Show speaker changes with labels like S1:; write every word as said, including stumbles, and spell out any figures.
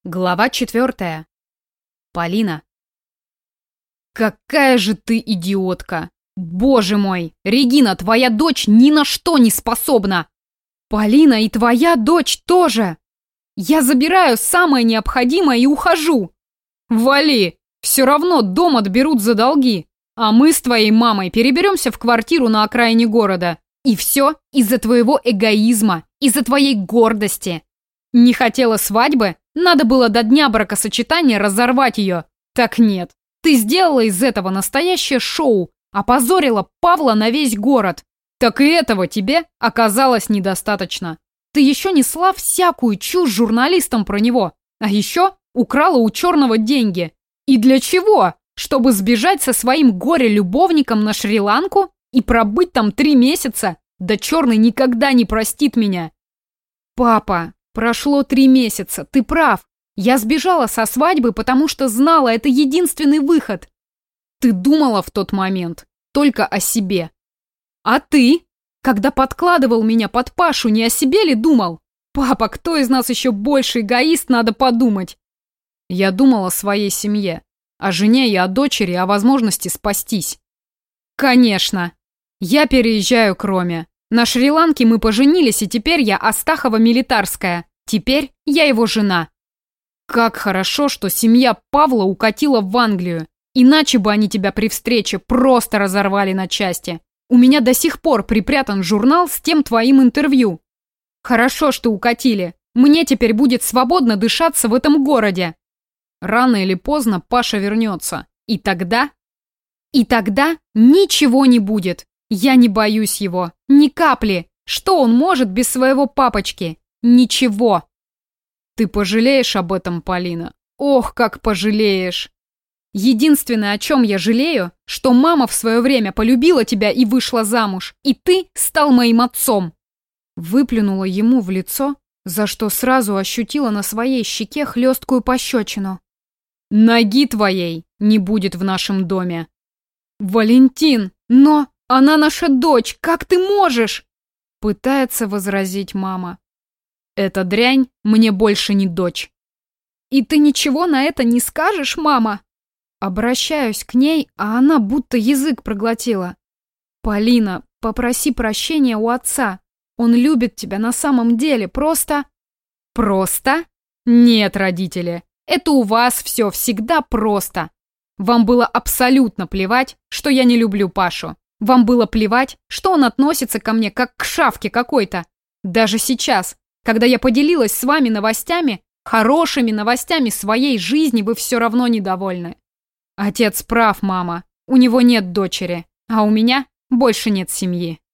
S1: Глава четвертая. Полина. Какая же ты идиотка! Боже мой! Регина, твоя дочь ни на что не способна! Полина, и твоя дочь тоже! Я забираю самое необходимое и ухожу! Вали! Все равно дом отберут за долги, а мы с твоей мамой переберемся в квартиру на окраине города. И все из-за твоего эгоизма, из-за твоей гордости. Не хотела свадьбы? Надо было до дня бракосочетания разорвать ее. Так нет. Ты сделала из этого настоящее шоу, опозорила Павла на весь город. Так и этого тебе оказалось недостаточно. Ты еще несла всякую чушь журналистам про него. А еще украла у черного деньги. И для чего? Чтобы сбежать со своим горе-любовником на Шри-Ланку и пробыть там три месяца? Да черный никогда не простит меня. Папа, прошло три месяца, ты прав. Я сбежала со свадьбы, потому что знала, это единственный выход. Ты думала в тот момент только о себе. А ты, когда подкладывал меня под Пашу, не о себе ли думал? Папа, кто из нас еще больше эгоист, надо подумать. Я думал о своей семье, о жене и о дочери, о возможности спастись. Конечно. Я переезжаю к Роме. На Шри-Ланке мы поженились, и теперь я Астахова-Милитарская. Теперь я его жена. Как хорошо, что семья Павла укатила в Англию. Иначе бы они тебя при встрече просто разорвали на части. У меня до сих пор припрятан журнал с тем твоим интервью. Хорошо, что укатили. Мне теперь будет свободно дышаться в этом городе. Рано или поздно Паша вернется. И тогда... И тогда ничего не будет. Я не боюсь его. Ни капли. Что он может без своего папочки? Ничего. Ты пожалеешь об этом, Полина? Ох, как пожалеешь. Единственное, о чем я жалею, что мама в свое время полюбила тебя и вышла замуж, и ты стал моим отцом. Выплюнула ему в лицо, за что сразу ощутила на своей щеке хлесткую пощечину. Ноги твоей не будет в нашем доме. Валентин, но она наша дочь, как ты можешь? Пытается возразить мама. Эта дрянь мне больше не дочь. И ты ничего на это не скажешь, мама? Обращаюсь к ней, а она будто язык проглотила. Полина, попроси прощения у отца. Он любит тебя на самом деле, просто... Просто? Нет, родители, это у вас все всегда просто. Вам было абсолютно плевать, что я не люблю Пашу. Вам было плевать, что он относится ко мне как к шавке какой-то. Даже сейчас, когда я поделилась с вами новостями, хорошими новостями своей жизни, вы все равно недовольны. Отец прав, мама. У него нет дочери, а у меня больше нет семьи.